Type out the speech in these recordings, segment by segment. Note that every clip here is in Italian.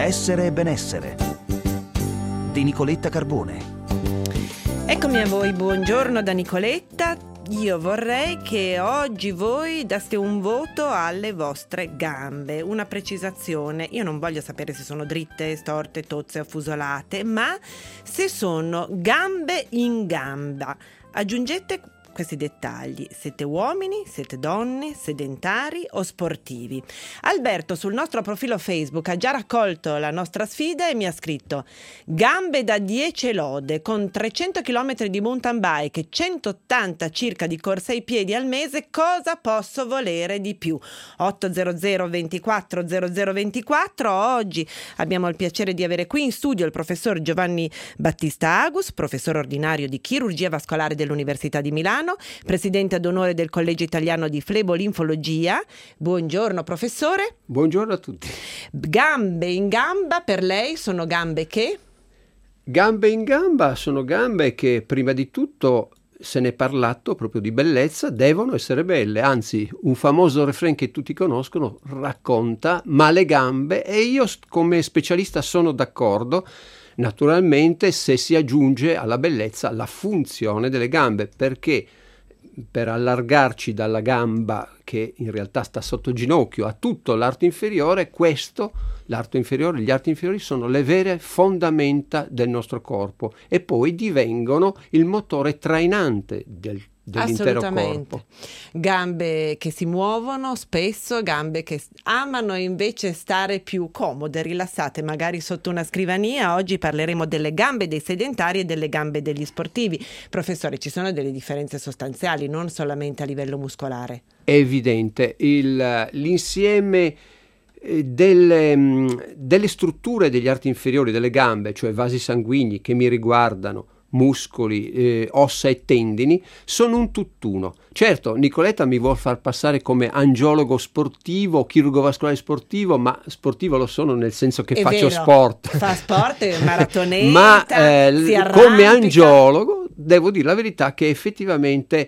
Essere e benessere di Nicoletta Carbone. Eccomi a voi, buongiorno da Nicoletta. Io vorrei che oggi voi daste un voto alle vostre gambe, una precisazione. Io non voglio sapere se sono dritte, storte, tozze o affusolate, ma se sono gambe in gamba. Aggiungete questi dettagli: siete uomini, siete donne, sedentari o sportivi. Alberto sul nostro profilo Facebook ha già raccolto la nostra sfida e mi ha scritto: gambe da 10 lode con 300 km di mountain bike e 180 circa di corsa ai piedi al mese, cosa posso volere di più? 800 24 0024. Oggi abbiamo il piacere di avere qui in studio il professor Giovanni Battista Agus, professore ordinario di chirurgia vascolare dell'Università di Milano, presidente ad onore del Collegio Italiano di Flebolinfologia. Buongiorno professore. Buongiorno a tutti. Gambe in gamba per lei sono gambe che? Gambe in gamba sono gambe che prima di tutto, se ne è parlato proprio di bellezza, devono essere belle. Anzi, un famoso refrain che tutti conoscono racconta: ma le gambe, e io come specialista sono d'accordo, naturalmente se si aggiunge alla bellezza la funzione delle gambe, perché per allargarci dalla gamba che in realtà sta sotto ginocchio a tutto l'arto inferiore, l'arto inferiore, gli arti inferiori sono le vere fondamenta del nostro corpo e poi divengono il motore trainante dell'intero corpo. Gambe che si muovono spesso, gambe che amano invece stare più comode, rilassate, magari sotto una scrivania. Oggi parleremo delle gambe dei sedentari e delle gambe degli sportivi. Professore, ci sono delle differenze sostanziali, non solamente a livello muscolare? È evidente, l'insieme delle strutture degli arti inferiori delle gambe, cioè vasi sanguigni che mi riguardano, muscoli, ossa e tendini, sono un tutt'uno. Certo, Nicoletta mi vuol far passare come angiologo sportivo, chirurgo vascolare sportivo, ma sportivo lo sono nel senso che faccio sport. Fa sport, maratoneta, ma si arrampica. Come angiologo devo dire la verità che effettivamente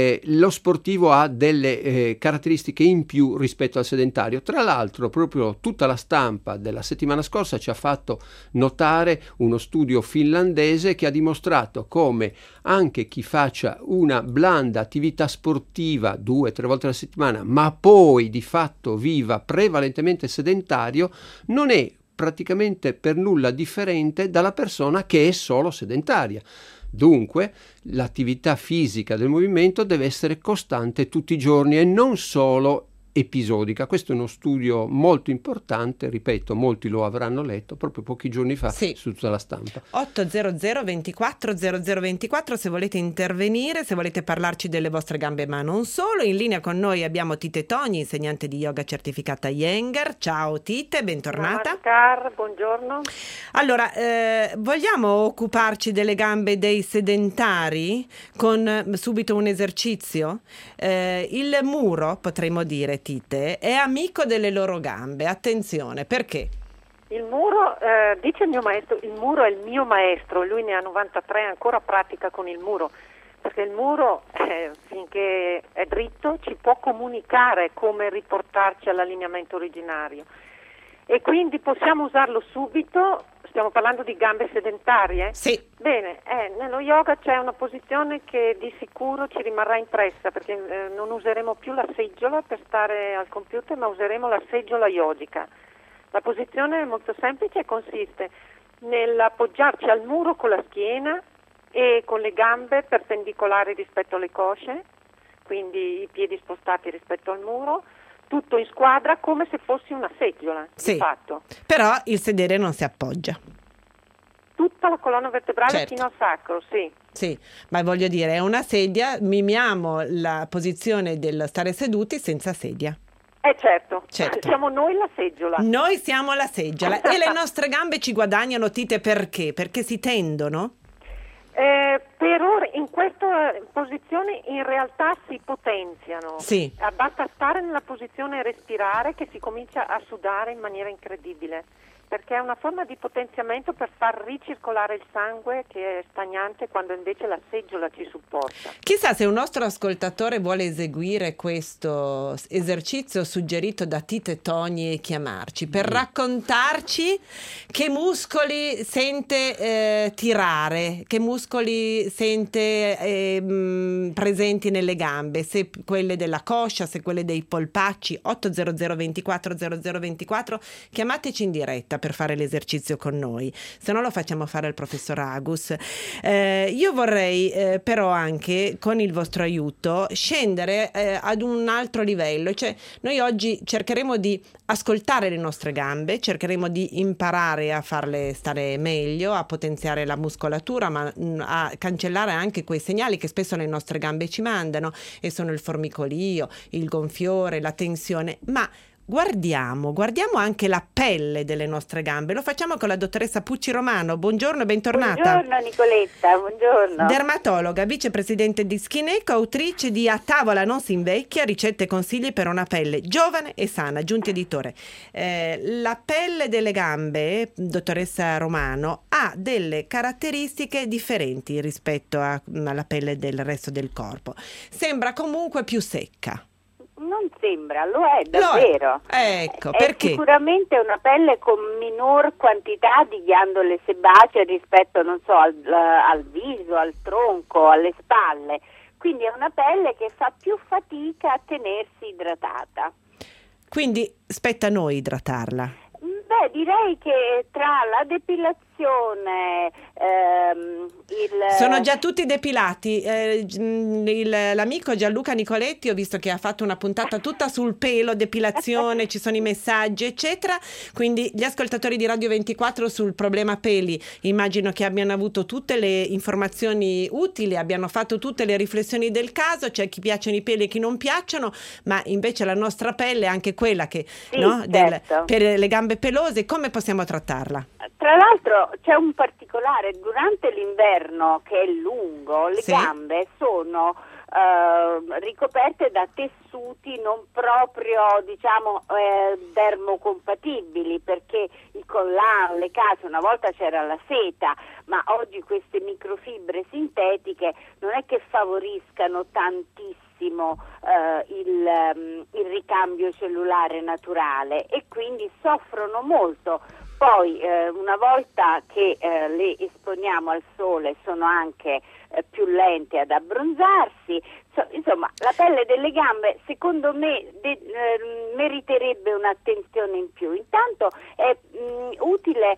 lo sportivo ha delle caratteristiche in più rispetto al sedentario. Tra l'altro, proprio tutta la stampa della settimana scorsa ci ha fatto notare uno studio finlandese che ha dimostrato come anche chi faccia una blanda attività sportiva 2-3 volte alla settimana, ma poi di fatto viva prevalentemente sedentario, non è praticamente per nulla differente dalla persona che è solo sedentaria. Dunque, l'attività fisica del movimento deve essere costante tutti i giorni e non solo episodica. Questo è uno studio molto importante, ripeto, molti lo avranno letto proprio pochi giorni fa su tutta la stampa. 800 24 0024 se volete intervenire, se volete parlarci delle vostre gambe, ma non solo. In linea con noi abbiamo Tite Togni, insegnante di yoga certificata Iyengar. Ciao Tite, bentornata. Namaskar, buongiorno. Allora, vogliamo occuparci delle gambe dei sedentari con subito un esercizio? Il muro, potremmo dire, Tite, è amico delle loro gambe. Attenzione, perché? Il muro, dice il mio maestro, il muro è il mio maestro, lui ne ha 93 e ancora pratica con il muro, perché il muro, finché è dritto, ci può comunicare come riportarci all'allineamento originario. E quindi possiamo usarlo subito. Stiamo parlando di gambe sedentarie? Sì. Bene, nello yoga c'è una posizione che di sicuro ci rimarrà impressa, perché non useremo più la seggiola per stare al computer, ma useremo la seggiola yogica. La posizione è molto semplice e consiste nell'appoggiarci al muro con la schiena e con le gambe perpendicolari rispetto alle cosce, quindi i piedi spostati rispetto al muro, tutto in squadra come se fossi una seggiola, sì, di fatto. Però il sedere non si appoggia. Tutta la colonna vertebrale, certo, fino al sacro, sì. Sì, ma voglio dire, è una sedia, mimiamo la posizione del stare seduti senza sedia. Certo, certo. Siamo noi la seggiola. Noi siamo la seggiola e le nostre gambe ci guadagnano, Tite, perché? Perché si tendono? Per ora in questa posizione in realtà si potenziano. Sì. Basta stare nella posizione e respirare che si comincia a sudare in maniera incredibile, perché è una forma di potenziamento per far ricircolare il sangue che è stagnante quando invece la seggiola ci supporta. Chissà se un nostro ascoltatore vuole eseguire questo esercizio suggerito da Tite Togni e chiamarci per raccontarci che muscoli sente tirare, che muscoli sente presenti nelle gambe, se quelle della coscia, se quelle dei polpacci. 800 24 0024, chiamateci in diretta per fare l'esercizio con noi, se no lo facciamo fare al professor Agus. Io vorrei però anche con il vostro aiuto scendere ad un altro livello, cioè noi oggi cercheremo di ascoltare le nostre gambe, cercheremo di imparare a farle stare meglio, a potenziare la muscolatura, ma a cancellare anche quei segnali che spesso le nostre gambe ci mandano, e sono il formicolio, il gonfiore, la tensione, ma guardiamo anche la pelle delle nostre gambe. Lo facciamo con la dottoressa Pucci Romano. Buongiorno e bentornata. Buongiorno Nicoletta, buongiorno. Dermatologa, vicepresidente di Skin Eco, autrice di A tavola non si invecchia, ricette e consigli per una pelle giovane e sana, Giunti editore. La pelle delle gambe, dottoressa Romano, ha delle caratteristiche differenti rispetto alla pelle del resto del corpo. Sembra comunque più secca. Non sembra, lo è davvero. Ecco, è perché? Sicuramente una pelle con minor quantità di ghiandole sebacee rispetto, non so, al viso, al tronco, alle spalle. Quindi è una pelle che fa più fatica a tenersi idratata. Quindi spetta a noi idratarla. Beh, direi che tra la depilazione, sono già tutti depilati. L'amico Gianluca Nicoletti ho visto che ha fatto una puntata tutta sul pelo, depilazione, ci sono i messaggi eccetera, quindi gli ascoltatori di Radio 24 sul problema peli immagino che abbiano avuto tutte le informazioni utili, abbiano fatto tutte le riflessioni del caso. C'è chi piacciono i peli e chi non piacciono, ma invece la nostra pelle è anche quella che sì, no, certo. Per le gambe pelose, come possiamo trattarla? Tra l'altro c'è un particolare: durante l'inverno, che è lungo, le sì. gambe sono ricoperte da tessuti non proprio, diciamo, dermocompatibili, perché il collana, le case, una volta c'era la seta, ma oggi queste microfibre sintetiche non è che favoriscano tantissimo il ricambio cellulare naturale, e quindi soffrono molto. Poi una volta che le esponiamo al sole sono anche più lente ad abbronzarsi. Insomma, la pelle delle gambe secondo me meriterebbe un'attenzione in più. Intanto è utile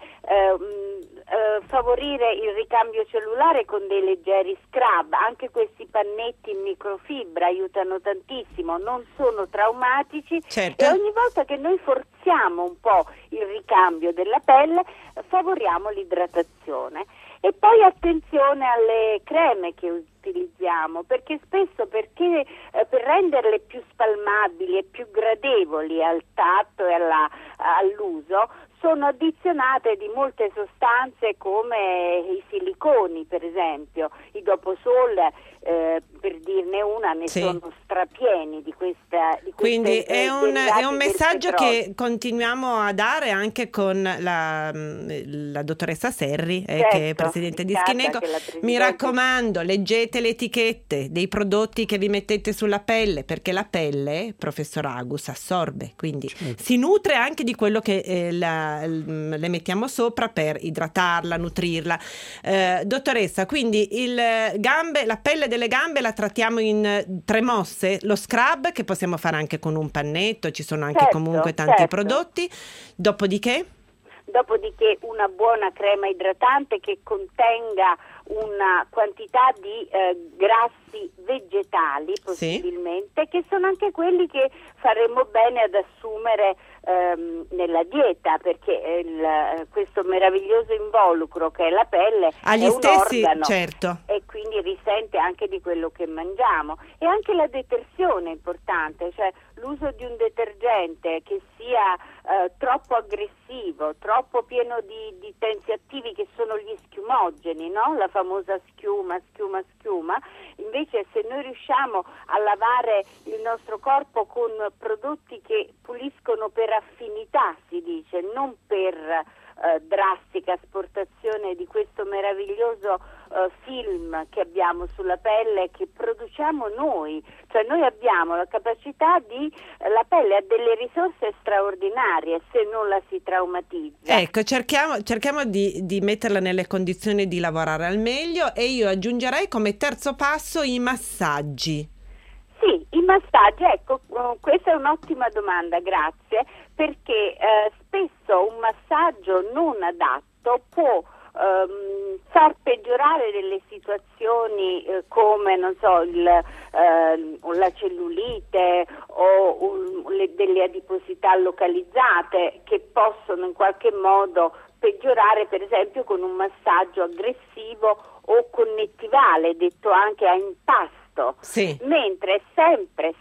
favorire il ricambio cellulare con dei leggeri scrub. Anche questi pannetti in microfibra aiutano tantissimo, non sono traumatici, certo. E ogni volta che noi forziamo un po' il ricambio della pelle favoriamo l'idratazione. E poi attenzione alle creme che utilizziamo, perché spesso per renderle più spalmabili e più gradevoli al tatto e all'uso sono addizionate di molte sostanze, come i siliconi, per esempio. I Doposol, per dirne una, ne sì. sono strapieni di questa. Quindi è un messaggio che continuiamo a dare anche con la dottoressa Serri, certo, che è presidente di Skin Eco. Mi raccomando, leggete le etichette dei prodotti che vi mettete sulla pelle, perché la pelle, professor Agus, assorbe, quindi si nutre anche di quello che le mettiamo sopra per idratarla, nutrirla. Dottoressa, quindi la pelle delle gambe la trattiamo in 3 mosse: lo scrub, che possiamo fare anche con un pannetto, ci sono anche comunque tanti prodotti. Dopodiché una buona crema idratante che contenga una quantità di grassi vegetali, possibilmente, sì. Che sono anche quelli che faremmo bene ad assumere nella dieta, perché questo meraviglioso involucro che è la pelle ha gli è stessi, un organo, certo. E quindi risente anche di quello che mangiamo. E anche la detersione è importante, cioè l'uso di un detergente che sia troppo aggressivo, troppo pieno di tensi attivi che sono gli schiumogeni, no? La famosa schiuma. Invece se noi riusciamo a lavare il nostro corpo con prodotti che puliscono per affinità, si dice, non per drastica asportazione di questo meraviglioso film che abbiamo sulla pelle, che produciamo noi, cioè noi abbiamo la capacità la pelle ha delle risorse straordinarie se non la si traumatizza. Ecco, cerchiamo di metterla nelle condizioni di lavorare al meglio, e io aggiungerei come terzo passo i massaggi. Sì, i massaggi, ecco, questa è un'ottima domanda, grazie, perché spesso un massaggio non adatto può far peggiorare delle situazioni come, non so, la cellulite o delle adiposità localizzate, che possono in qualche modo peggiorare, per esempio con un massaggio aggressivo o connettivale, detto anche a impasto. Sì. Mentre è sempre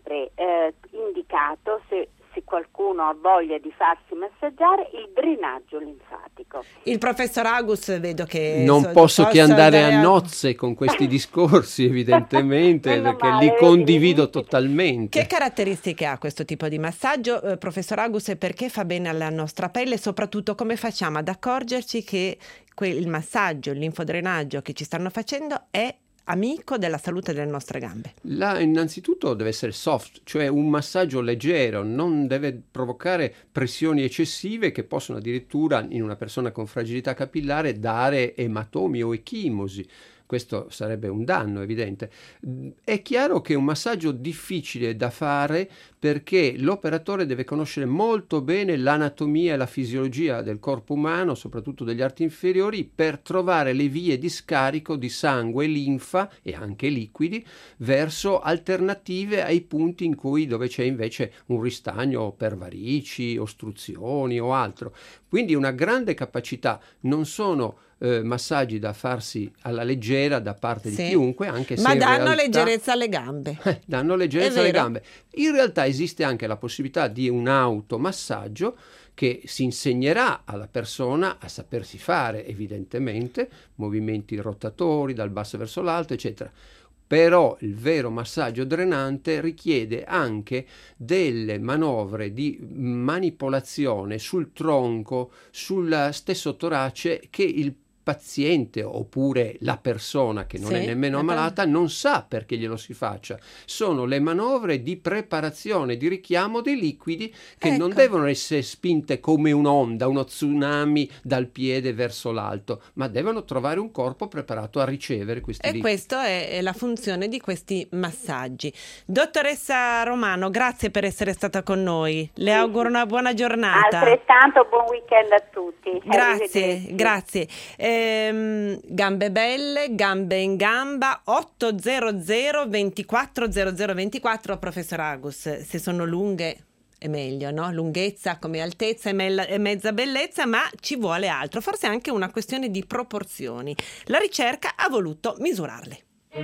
indicato, se qualcuno ha voglia di farsi massaggiare, il drenaggio linfatico. Il professor Agus vedo che non posso che andare a nozze con questi discorsi, evidentemente, perché li condivido totalmente. Che caratteristiche ha questo tipo di massaggio, professor Agus, e perché fa bene alla nostra pelle? Soprattutto, come facciamo ad accorgerci che il massaggio, il linfodrenaggio che ci stanno facendo è amico della salute delle nostre gambe? Innanzitutto deve essere soft, cioè un massaggio leggero, non deve provocare pressioni eccessive che possono addirittura in una persona con fragilità capillare dare ematomi o echimosi. Questo sarebbe un danno evidente. È chiaro che è un massaggio difficile da fare perché l'operatore deve conoscere molto bene l'anatomia e la fisiologia del corpo umano, soprattutto degli arti inferiori, per trovare le vie di scarico di sangue, linfa e anche liquidi verso alternative ai punti dove c'è invece un ristagno per varici, ostruzioni o altro. Quindi una grande capacità, non sono massaggi da farsi alla leggera da parte di chiunque, anche se ma danno leggerezza alle gambe. Danno leggerezza alle gambe. In realtà esiste anche la possibilità di un automassaggio che si insegnerà alla persona a sapersi fare, evidentemente, movimenti rotatori dal basso verso l'alto, eccetera. Però il vero massaggio drenante richiede anche delle manovre di manipolazione sul tronco, sul stesso torace, che il paziente oppure la persona che non è nemmeno ammalata non sa perché glielo si faccia. Sono le manovre di preparazione, di richiamo dei liquidi che non devono essere spinte come un'onda, uno tsunami dal piede verso l'alto, ma devono trovare un corpo preparato a ricevere questi liquidi. E questa è la funzione di questi massaggi. Dottoressa Romano, grazie per essere stata con noi. Le auguro una buona giornata. Altrettanto buon weekend a tutti. Grazie. Gambe belle, gambe in gamba, 800 24 00 24. Professor Agus, se sono lunghe è meglio, no? Lunghezza come altezza e mezza bellezza, ma ci vuole altro, forse anche una questione di proporzioni. La ricerca ha voluto misurarle.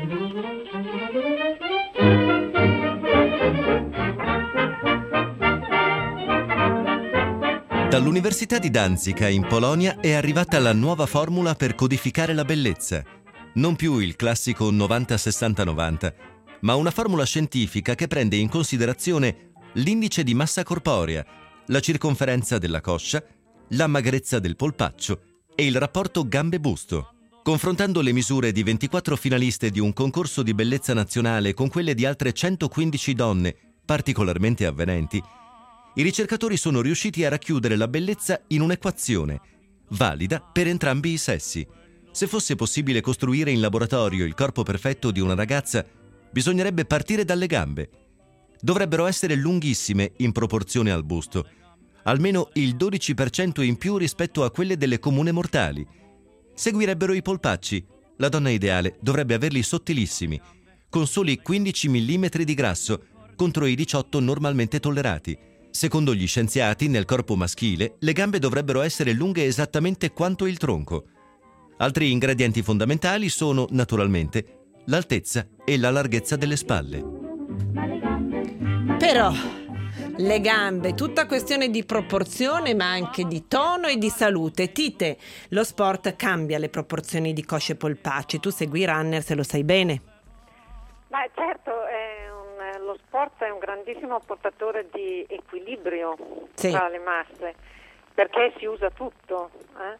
Dall'Università di Danzica in Polonia è arrivata la nuova formula per codificare la bellezza. Non più il classico 90-60-90, ma una formula scientifica che prende in considerazione l'indice di massa corporea, la circonferenza della coscia, la magrezza del polpaccio e il rapporto gambe-busto. Confrontando le misure di 24 finaliste di un concorso di bellezza nazionale con quelle di altre 115 donne particolarmente avvenenti, i ricercatori sono riusciti a racchiudere la bellezza in un'equazione, valida per entrambi i sessi. Se fosse possibile costruire in laboratorio il corpo perfetto di una ragazza, bisognerebbe partire dalle gambe. Dovrebbero essere lunghissime in proporzione al busto, almeno il 12% in più rispetto a quelle delle comuni mortali. Seguirebbero i polpacci. La donna ideale dovrebbe averli sottilissimi, con soli 15 mm di grasso contro i 18 normalmente tollerati. Secondo gli scienziati, nel corpo maschile, le gambe dovrebbero essere lunghe esattamente quanto il tronco. Altri ingredienti fondamentali sono, naturalmente, l'altezza e la larghezza delle spalle. Però le gambe, tutta questione di proporzione ma anche di tono e di salute. Tite, lo sport cambia le proporzioni di cosce e polpacci, tu segui i runner se lo sai bene. Beh, certo, lo sport è un grandissimo portatore di equilibrio tra le masse, perché si usa tutto,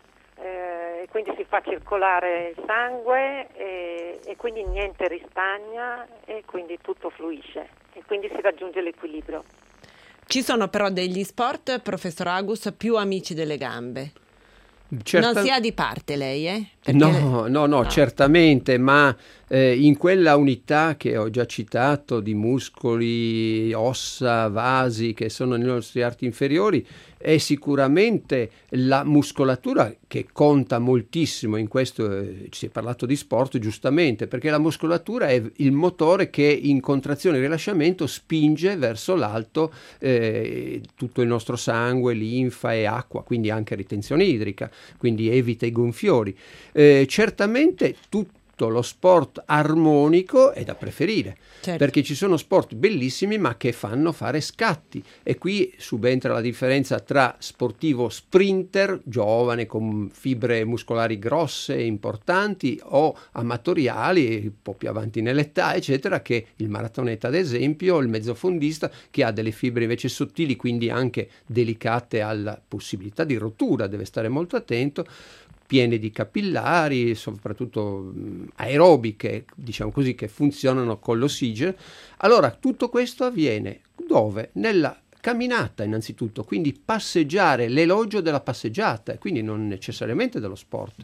e quindi si fa circolare il sangue e quindi niente ristagna e quindi tutto fluisce e quindi si raggiunge l'equilibrio. Ci sono però degli sport, professor Agus, più amici delle gambe. Non si ha di parte lei, No, certamente, ma in quella unità che ho già citato di muscoli, ossa, vasi che sono nei nostri arti inferiori, è sicuramente la muscolatura che conta moltissimo in questo. Si è parlato di sport giustamente, perché la muscolatura è il motore che in contrazione e rilasciamento spinge verso l'alto tutto il nostro sangue, linfa e acqua, quindi anche ritenzione idrica, quindi evita i gonfiori. Certamente tutto lo sport armonico è da preferire, perché ci sono sport bellissimi ma che fanno fare scatti, e qui subentra la differenza tra sportivo sprinter, giovane con fibre muscolari grosse e importanti, o amatoriali, un po' più avanti nell'età eccetera, che il maratoneta ad esempio, il mezzofondista che ha delle fibre invece sottili, quindi anche delicate alla possibilità di rottura, deve stare molto attento, piene di capillari, soprattutto aerobiche, diciamo così, che funzionano con l'ossigeno. Allora, tutto questo avviene dove? Nella camminata innanzitutto, quindi passeggiare, l'elogio della passeggiata, e quindi non necessariamente dello sport.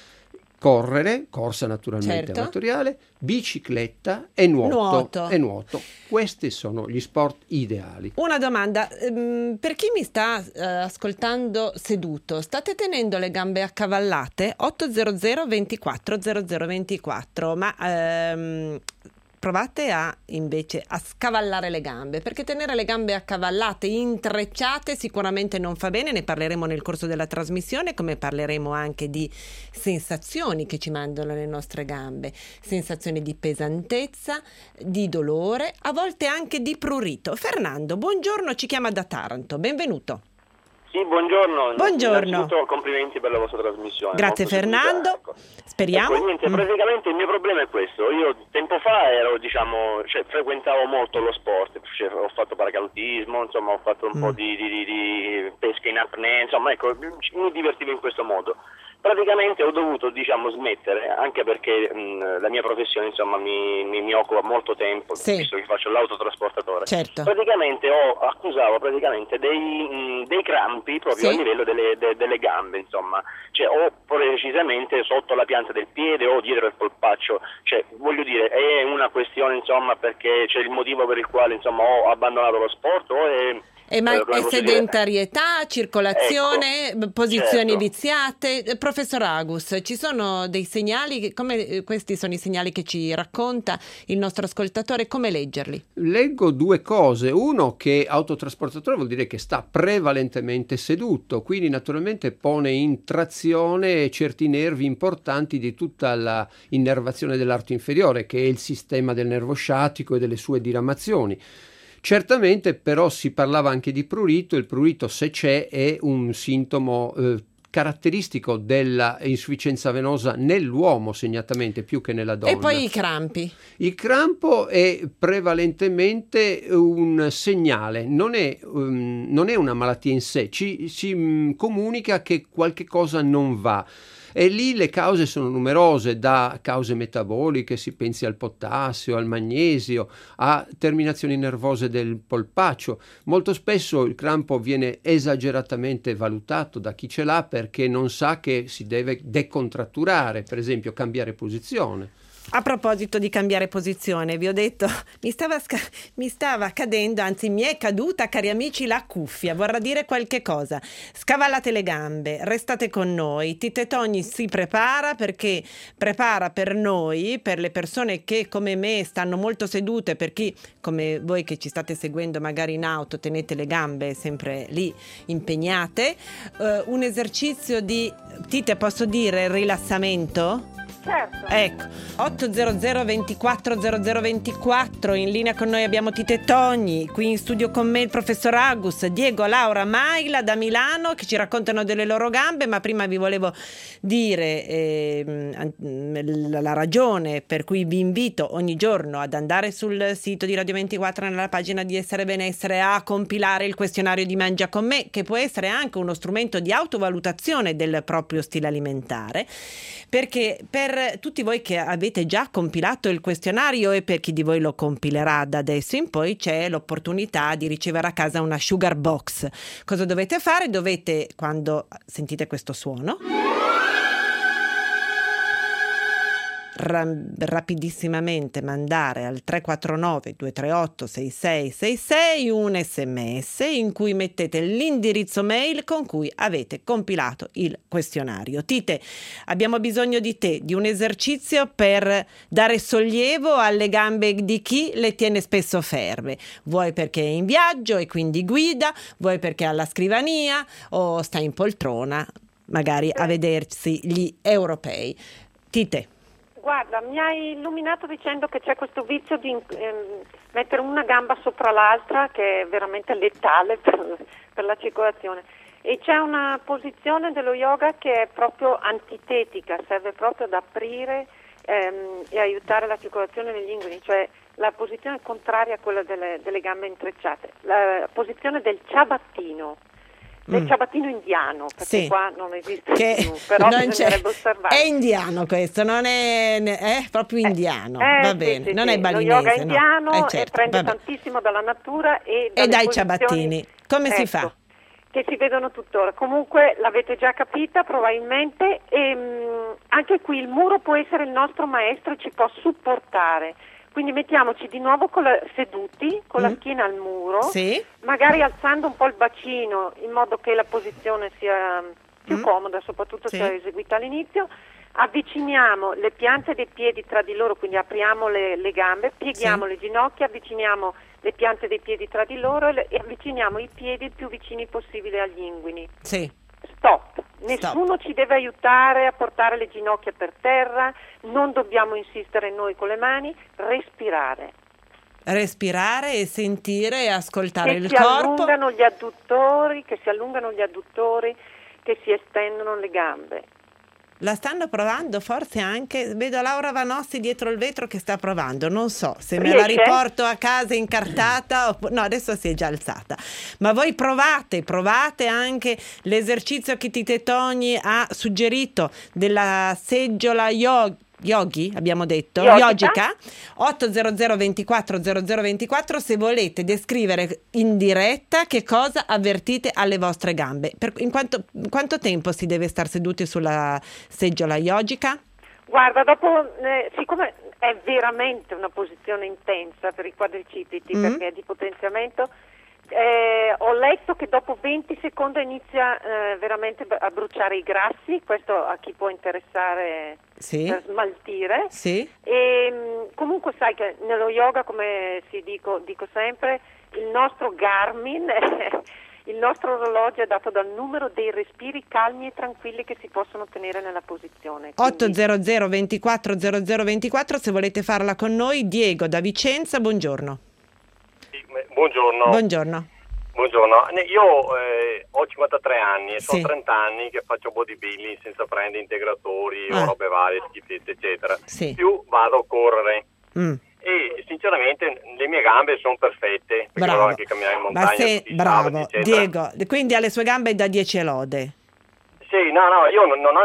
Correre, corsa naturalmente amatoriale, bicicletta e nuoto. Questi sono gli sport ideali. Una domanda, per chi mi sta ascoltando seduto, state tenendo le gambe accavallate? 800 24 0024, ma provate invece a scavallare le gambe, perché tenere le gambe accavallate, intrecciate, sicuramente non fa bene. Ne parleremo nel corso della trasmissione, come parleremo anche di sensazioni che ci mandano le nostre gambe, sensazioni di pesantezza, di dolore, a volte anche di prurito. Fernando, buongiorno, ci chiama da Taranto, benvenuto. Sì, buongiorno. Innanzitutto complimenti per la vostra trasmissione. Grazie Fernando, speriamo. Niente, praticamente il mio problema è questo. Io tempo fa frequentavo molto lo sport, ho fatto paracadutismo, insomma ho fatto un po' di pesca in apnea, insomma ecco, mi divertivo in questo modo. Praticamente ho dovuto smettere, anche perché la mia professione insomma mi occupa molto tempo, visto che faccio l'autotrasportatore. Certo. Praticamente accusavo dei crampi proprio a livello delle gambe, insomma, o precisamente sotto la pianta del piede o dietro il polpaccio, voglio dire, è una questione insomma perché c'è il motivo per il quale insomma ho abbandonato lo sport o è sedentarietà, circolazione, posizioni viziate. Professor Agus, ci sono dei segnali, come questi sono i segnali che ci racconta il nostro ascoltatore, come leggerli? Leggo due cose. Uno, che autotrasportatore vuol dire che sta prevalentemente seduto, quindi naturalmente pone in trazione certi nervi importanti di tutta la innervazione dell'arto inferiore, che è il sistema del nervo sciatico e delle sue diramazioni. Certamente però si parlava anche di prurito. Il prurito, se c'è, è un sintomo caratteristico della insufficienza venosa nell'uomo, segnatamente, più che nella donna. E poi i crampi? Il crampo è prevalentemente un segnale, non è una malattia in sé, ci comunica che qualche cosa non va. E lì le cause sono numerose, da cause metaboliche, si pensi al potassio, al magnesio, a terminazioni nervose del polpaccio. Molto spesso il crampo viene esageratamente valutato da chi ce l'ha perché non sa che si deve decontratturare, per esempio cambiare posizione. A proposito di cambiare posizione, vi ho detto, mi stava cadendo, anzi mi è caduta, cari amici, la cuffia. Vorrà dire qualche cosa. Scavallate le gambe, restate con noi. Tite Togni si prepara, perché prepara per noi, per le persone che come me stanno molto sedute, per chi come voi che ci state seguendo magari in auto tenete le gambe sempre lì impegnate, un esercizio di, Tite, posso dire rilassamento? Certo. Ecco, 800 24 0024, in linea con noi abbiamo Tite Togni, qui in studio con me il professor Agus, Diego, Laura, Maila da Milano che ci raccontano delle loro gambe, ma prima vi volevo dire la ragione per cui vi invito ogni giorno ad andare sul sito di Radio 24 nella pagina di Essere Benessere a compilare il questionario di Mangia con me, che può essere anche uno strumento di autovalutazione del proprio stile alimentare, perché per tutti voi che avete già compilato il questionario e per chi di voi lo compilerà da adesso in poi c'è l'opportunità di ricevere a casa una sugar box. Cosa dovete fare? Dovete, quando sentite questo suono, rapidissimamente mandare al 349 238 6666 un sms in cui mettete l'indirizzo mail con cui avete compilato il questionario. Tite, abbiamo bisogno di te, di un esercizio per dare sollievo alle gambe di chi le tiene spesso ferme, vuoi perché è in viaggio e quindi guida, vuoi perché è alla scrivania o sta in poltrona magari a vedersi gli europei. Tite. Guarda, mi hai illuminato dicendo che c'è questo vizio di mettere una gamba sopra l'altra che è veramente letale per la circolazione. E c'è una posizione dello yoga che è proprio antitetica, serve proprio ad aprire e aiutare la circolazione degli inguini, cioè la posizione contraria a quella delle gambe intrecciate, la posizione del ciabattino. Del ciabattino indiano, perché sì, qua non esiste più, però bisognerebbe osservare. È indiano questo, non è proprio indiano, va bene, sì, non è balinese. Lo yoga indiano certo, e prende tantissimo dalla natura e dai ciabattini. Come si fa? Che si vedono tuttora. Comunque l'avete già capita probabilmente e anche qui il muro può essere il nostro maestro e ci può supportare. Quindi mettiamoci di nuovo seduti, con la schiena al muro, sì, magari alzando un po' il bacino in modo che la posizione sia più comoda, soprattutto se è eseguita all'inizio. Avviciniamo le piante dei piedi tra di loro, quindi apriamo le gambe, pieghiamo le ginocchia, avviciniamo le piante dei piedi tra di loro e avviciniamo i piedi il più vicini possibile agli inguini. Sì. Stop. Nessuno ci deve aiutare a portare le ginocchia per terra, non dobbiamo insistere noi con le mani, respirare e sentire e ascoltare il corpo. Che si allungano gli adduttori, che si estendono le gambe. La stanno provando forse anche, vedo Laura Vanossi dietro il vetro che sta provando, non so se me la riporto a casa incartata no, adesso si è già alzata, ma voi provate anche l'esercizio che Tite Togni ha suggerito della seggiola yogi, abbiamo detto, yogica, 800 24 0024 se volete descrivere in diretta che cosa avvertite alle vostre gambe. In quanto tempo si deve star seduti sulla seggiola yogica? Guarda, dopo, siccome è veramente una posizione intensa per i quadricipiti perché è di potenziamento, ho letto che dopo 20 secondi inizia veramente a bruciare i grassi, questo a chi può interessare per smaltire. Sì. E comunque sai che nello yoga, come dico sempre, il nostro Garmin, il nostro orologio è dato dal numero dei respiri calmi e tranquilli che si possono tenere nella posizione. 800 24 0024 se volete farla con noi. Diego da Vicenza, buongiorno. Buongiorno. Io ho 53 anni e sono 30 anni che faccio bodybuilding senza prendere integratori o robe varie, schifezze eccetera. Più vado a correre e sinceramente le mie gambe sono perfette perché devo anche camminare in montagna. Bravo, Diego, quindi alle sue gambe da 10 lode. Sì, no, io non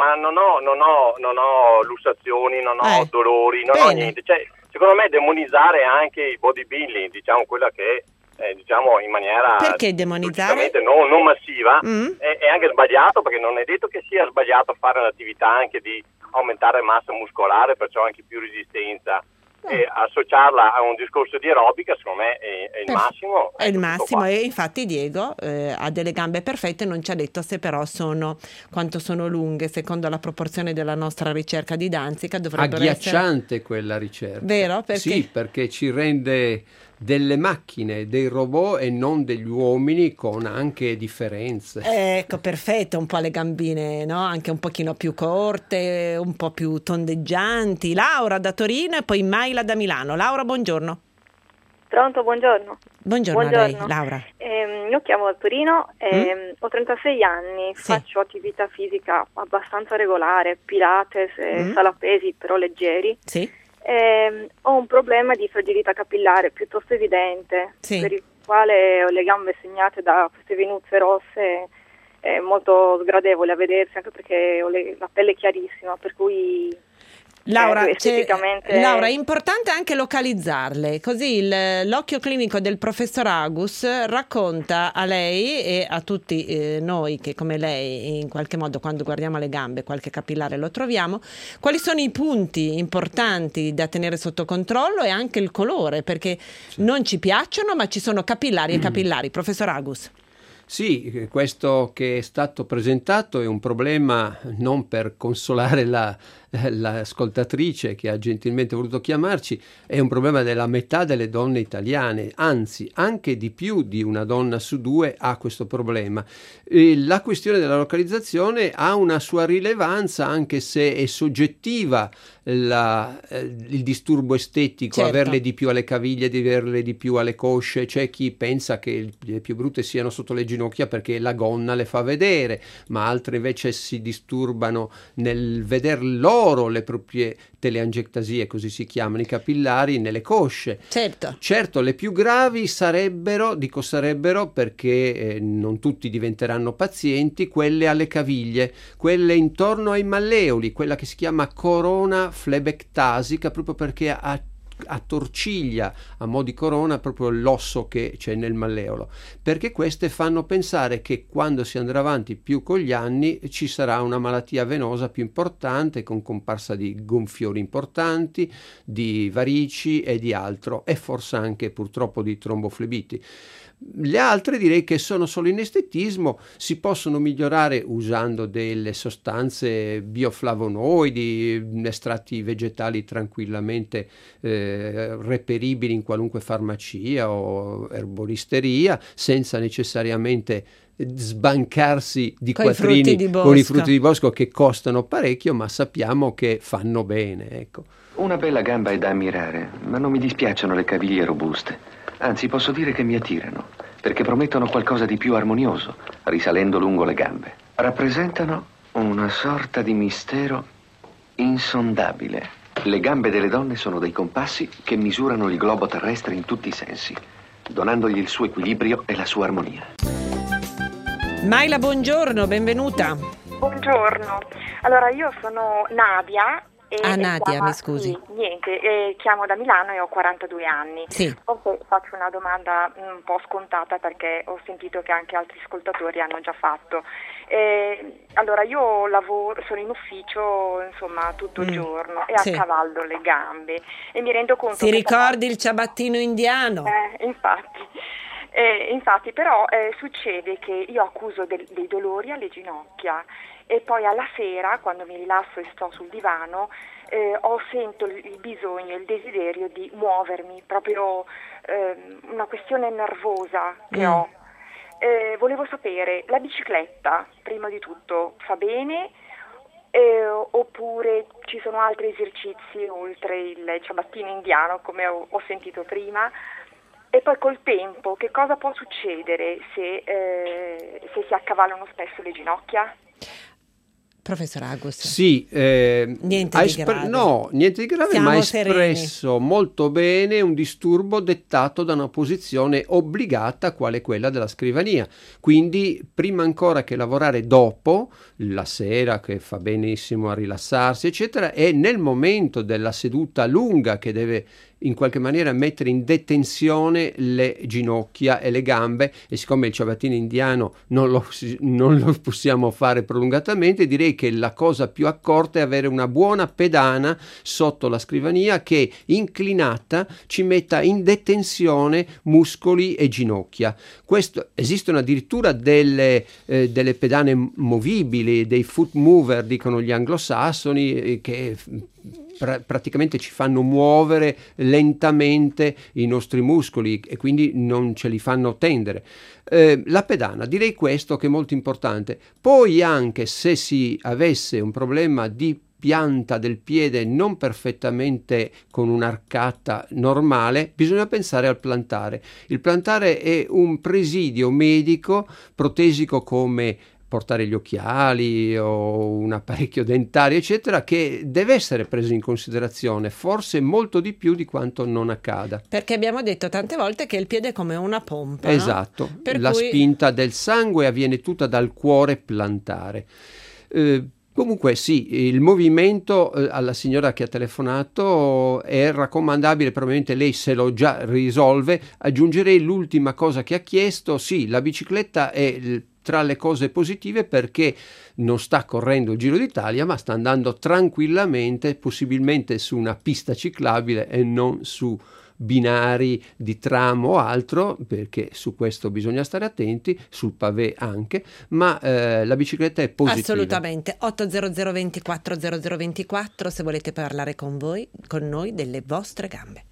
ho lussazioni, non ho dolori, non ho niente. Cioè, secondo me demonizzare anche il bodybuilding, diciamo quella che è diciamo in maniera perché demonizzare? Non massiva è anche sbagliato, perché non è detto che sia sbagliato fare un'attività anche di aumentare massa muscolare, perciò anche più resistenza. E associarla a un discorso di aerobica secondo me è il massimo. È il massimo e infatti Diego ha delle gambe perfette, non ci ha detto se però quanto sono lunghe secondo la proporzione della nostra ricerca di Danzica. Dovrebbero agghiacciante quella ricerca. Vero? Perché? Sì, perché ci rende delle macchine, dei robot e non degli uomini, con anche differenze. Ecco, perfetto, un po' le gambine, no? Anche un pochino più corte, un po' più tondeggianti. Laura da Torino e poi Maila da Milano. Laura, buongiorno. Pronto, buongiorno. Buongiorno a lei, Laura. Io chiamo da Torino, ho 36 anni, faccio attività fisica abbastanza regolare, Pilates, sala pesi, però leggeri. Sì. Ho un problema di fragilità capillare piuttosto evidente, per il quale ho le gambe segnate da queste venuzze rosse, molto sgradevole a vedersi, anche perché ho la pelle chiarissima, per cui Laura, esteticamente... Laura, è importante anche localizzarle, così l'occhio clinico del professor Agus racconta a lei e a tutti noi che come lei in qualche modo quando guardiamo le gambe qualche capillare lo troviamo, quali sono i punti importanti da tenere sotto controllo e anche il colore, perché non ci piacciono ma ci sono capillari e capillari. Professor Agus. Sì, questo che è stato presentato è un problema non per consolare l'ascoltatrice che ha gentilmente voluto chiamarci, è un problema della metà delle donne italiane, anzi anche di più di una donna su due ha questo problema. La questione della localizzazione ha una sua rilevanza, anche se è soggettiva il disturbo estetico, averle di più alle caviglie, di averle di più alle cosce. C'è chi pensa che le più brutte siano sotto le ginocchia perché la gonna le fa vedere, ma altre invece si disturbano nel veder loro le proprie teleangiectasie, così si chiamano, i capillari nelle cosce. Certo, le più gravi sarebbero perché non tutti diventeranno pazienti, quelle alle caviglie, quelle intorno ai malleoli, quella che si chiama corona flebectasica, proprio perché attorciglia a mo' di corona proprio l'osso che c'è nel malleolo, perché queste fanno pensare che quando si andrà avanti più con gli anni ci sarà una malattia venosa più importante, con comparsa di gonfiori importanti, di varici e di altro, e forse anche purtroppo di tromboflebiti. Le altre direi che sono solo in estetismo, si possono migliorare usando delle sostanze bioflavonoidi, estratti vegetali tranquillamente reperibili in qualunque farmacia o erboristeria, senza necessariamente sbancarsi di quattrini con i frutti di bosco che costano parecchio, ma sappiamo che fanno bene, ecco. Una bella gamba è da ammirare, ma non mi dispiacciono le caviglie robuste. Anzi, posso dire che mi attirano, perché promettono qualcosa di più armonioso, risalendo lungo le gambe. Rappresentano una sorta di mistero insondabile. Le gambe delle donne sono dei compassi che misurano il globo terrestre in tutti i sensi, donandogli il suo equilibrio e la sua armonia. Maila, buongiorno, benvenuta. Buongiorno. Allora, io sono Nadia. Nadia, mi scusi. Chiamo da Milano e ho 42 anni. Sì. Faccio una domanda un po' scontata perché ho sentito che anche altri ascoltatori hanno già fatto. Allora, io sono in ufficio, insomma, tutto il giorno e accavallo le gambe e mi rendo conto che... Si ricordi il ciabattino indiano? Infatti, però succede che io accuso dei dolori alle ginocchia. E poi alla sera, quando mi rilasso e sto sul divano, sento il bisogno, il desiderio di muovermi, proprio una questione nervosa che ho. Volevo sapere, la bicicletta, prima di tutto, fa bene oppure ci sono altri esercizi oltre il ciabattino indiano, come ho sentito prima? E poi col tempo, che cosa può succedere se si accavallano spesso le ginocchia? Professor Agus. Sì, niente di grave. No, niente di grave, Siamo ma ha sereni. espresso molto bene un disturbo dettato da una posizione obbligata quale quella della scrivania. Quindi prima ancora che lavorare dopo, la sera che fa benissimo a rilassarsi, eccetera, è nel momento della seduta lunga che deve in qualche maniera mettere in detenzione le ginocchia e le gambe, e siccome il ciabattino indiano non lo possiamo fare prolungatamente, direi che la cosa più accorta è avere una buona pedana sotto la scrivania che inclinata ci metta in detenzione muscoli e ginocchia. Esistono addirittura delle pedane movibili, dei foot mover, dicono gli anglosassoni, che praticamente ci fanno muovere lentamente i nostri muscoli e quindi non ce li fanno tendere. La pedana, direi questo che è molto importante. Poi anche se si avesse un problema di pianta del piede non perfettamente con un'arcata normale, bisogna pensare al plantare. Il plantare è un presidio medico protesico come portare gli occhiali o un apparecchio dentario eccetera, che deve essere preso in considerazione, forse molto di più di quanto non accada. Perché abbiamo detto tante volte che il piede è come una pompa, esatto, no? Per la cui... spinta del sangue avviene tutta dal cuore plantare. Comunque sì, il movimento alla signora che ha telefonato è raccomandabile, probabilmente lei se lo già risolve. Aggiungerei l'ultima cosa che ha chiesto, sì, la bicicletta è tra le cose positive perché non sta correndo il Giro d'Italia ma sta andando tranquillamente, possibilmente su una pista ciclabile e non su binari di tram o altro, perché su questo bisogna stare attenti, sul pavé anche, ma la bicicletta è positiva. Assolutamente. 800 24 0024 se volete parlare con noi delle vostre gambe.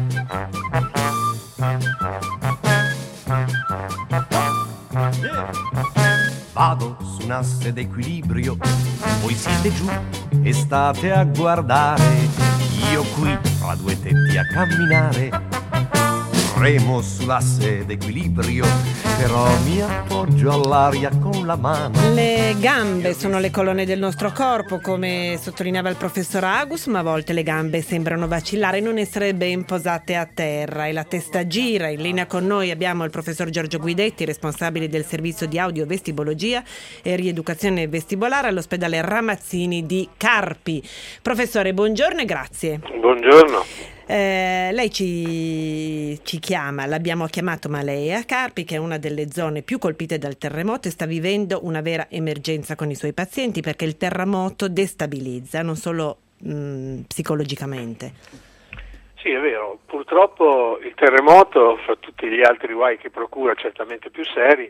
Vado su un asse d'equilibrio, voi siete giù e state a guardare. Io qui fra due tetti a camminare, remo sull'asse d'equilibrio, però mi appoggio all'aria con la mano. Le gambe sono le colonne del nostro corpo, come sottolineava il professor Agus, ma a volte le gambe sembrano vacillare, non essere ben posate a terra e la testa gira. In linea con noi abbiamo il professor Giorgio Guidetti, responsabile del servizio di audiovestibologia e rieducazione vestibolare all'ospedale Ramazzini di Carpi. Professore, buongiorno e grazie. Buongiorno. Lei ci chiama, l'abbiamo chiamato, ma lei è a Carpi, che è una delle zone più colpite dal terremoto e sta vivendo una vera emergenza con i suoi pazienti, perché il terremoto destabilizza non solo psicologicamente. Sì, è vero, purtroppo il terremoto, fra tutti gli altri guai che procura, certamente più seri,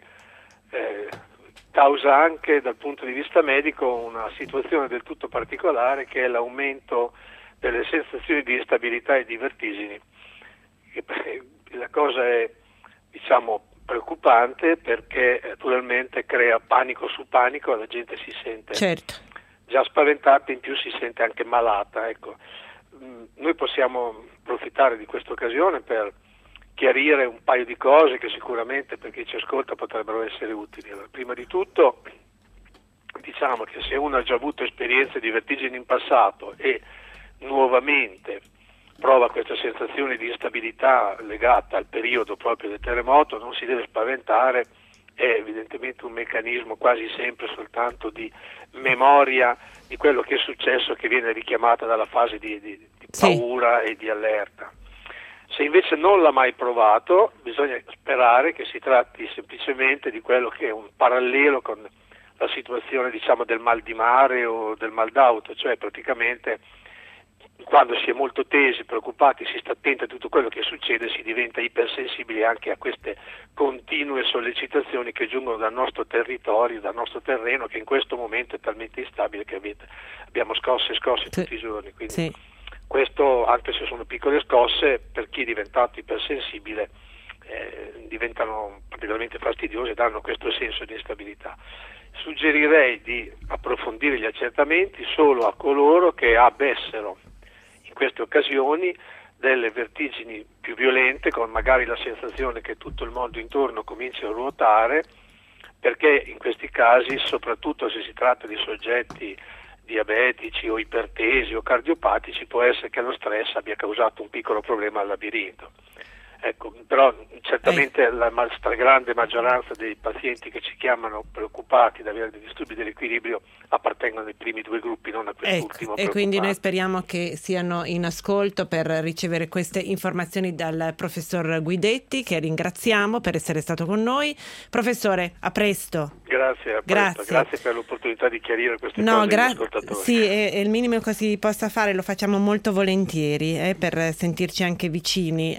causa anche dal punto di vista medico una situazione del tutto particolare, che è l'aumento delle sensazioni di instabilità e di vertigini. La cosa è, preoccupante, perché naturalmente crea panico su panico, la gente si sente già spaventata, in più si sente anche malata. Ecco. Noi possiamo approfittare di questa occasione per chiarire un paio di cose che sicuramente per chi ci ascolta potrebbero essere utili. Allora, prima di tutto diciamo che se uno ha già avuto esperienze di vertigini in passato e nuovamente prova questa sensazione di instabilità legata al periodo proprio del terremoto, non si deve spaventare, è evidentemente un meccanismo quasi sempre soltanto di memoria di quello che è successo, che viene richiamata dalla fase di paura e di allerta. Se invece non l'ha mai provato, bisogna sperare che si tratti semplicemente di quello che è un parallelo con la situazione del mal di mare o del mal d'auto, cioè praticamente quando si è molto tesi, preoccupati, si sta attenti a tutto quello che succede, si diventa ipersensibili anche a queste continue sollecitazioni che giungono dal nostro territorio, dal nostro terreno, che in questo momento è talmente instabile che abbiamo scosse e scosse tutti i giorni. Quindi questo, anche se sono piccole scosse, per chi è diventato ipersensibile diventano particolarmente fastidiose e danno questo senso di instabilità. Suggerirei di approfondire gli accertamenti solo a coloro che avessero in queste occasioni delle vertigini più violente, con magari la sensazione che tutto il mondo intorno comincia a ruotare, perché in questi casi, soprattutto se si tratta di soggetti diabetici o ipertesi o cardiopatici, può essere che lo stress abbia causato un piccolo problema al labirinto. Ecco, però certamente la stragrande maggioranza dei pazienti che ci chiamano preoccupati di avere dei disturbi dell'equilibrio appartengono ai primi due gruppi, non a quest'ultimo. E quindi noi speriamo che siano in ascolto per ricevere queste informazioni dal professor Guidetti, che ringraziamo per essere stato con noi. Professore, a presto. Grazie per l'opportunità di chiarire queste cose agli ascoltatori. Sì, è il minimo che si possa fare, lo facciamo molto volentieri, per sentirci anche vicini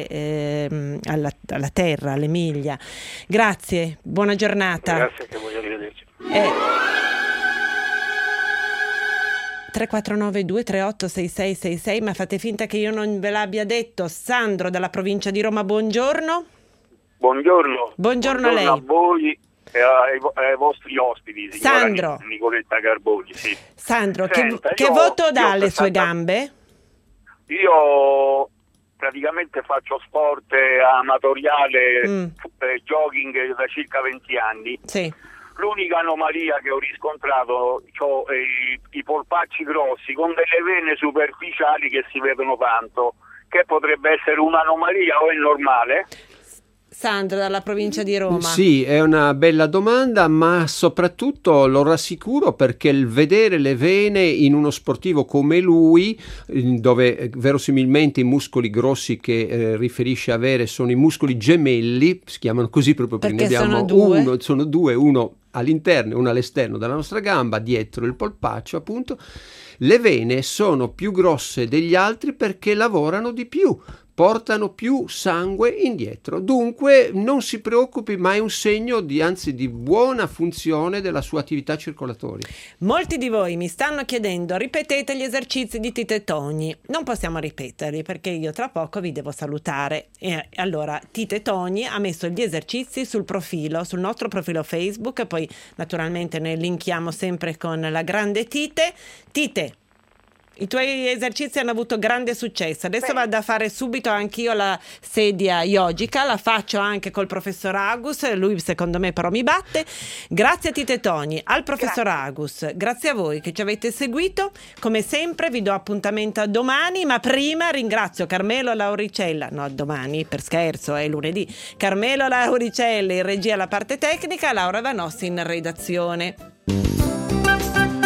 alla terra, all'Emilia. Grazie, buona giornata. Grazie, che voglio arrivederci. 349 238 6666, ma fate finta che io non ve l'abbia detto. Sandro dalla provincia di Roma, buongiorno. Buongiorno a lei. A voi e ai vostri ospiti, Sandro. Nicoletta Carboni, sì. Sandro, senta, che voto dà alle sue gambe? Io praticamente faccio sport amatoriale, jogging da circa 20 anni. Sì. L'unica anomalia che ho riscontrato, ho i polpacci grossi con delle vene superficiali che si vedono tanto, che potrebbe essere un'anomalia o è normale? Sandro dalla provincia di Roma. Sì, è una bella domanda, ma soprattutto lo rassicuro perché il vedere le vene in uno sportivo come lui, dove verosimilmente i muscoli grossi che riferisce avere sono i muscoli gemelli, si chiamano così proprio perché ne abbiamo sono due, uno all'interno e uno all'esterno della nostra gamba, dietro il polpaccio appunto. Le vene sono più grosse degli altri perché lavorano di più, portano più sangue indietro. Dunque non si preoccupi, ma è un segno di buona funzione della sua attività circolatoria. Molti di voi mi stanno chiedendo: ripetete gli esercizi di Tite Togni. Non possiamo ripeterli perché io tra poco vi devo salutare. E allora Tite Togni ha messo gli esercizi sul nostro profilo Facebook, poi naturalmente ne linkiamo sempre con la grande Tite. Tite, i tuoi esercizi hanno avuto grande successo. Adesso vado a fare subito anch'io la sedia yogica, la faccio anche col professor Agus, lui secondo me però mi batte. Grazie a Tite Togni, al professor Agus, grazie a voi che ci avete seguito. Come sempre vi do appuntamento a domani, ma prima ringrazio Carmelo Lauricella, no domani per scherzo è lunedì, Carmelo Lauricella in regia alla parte tecnica, Laura Vanossi in redazione.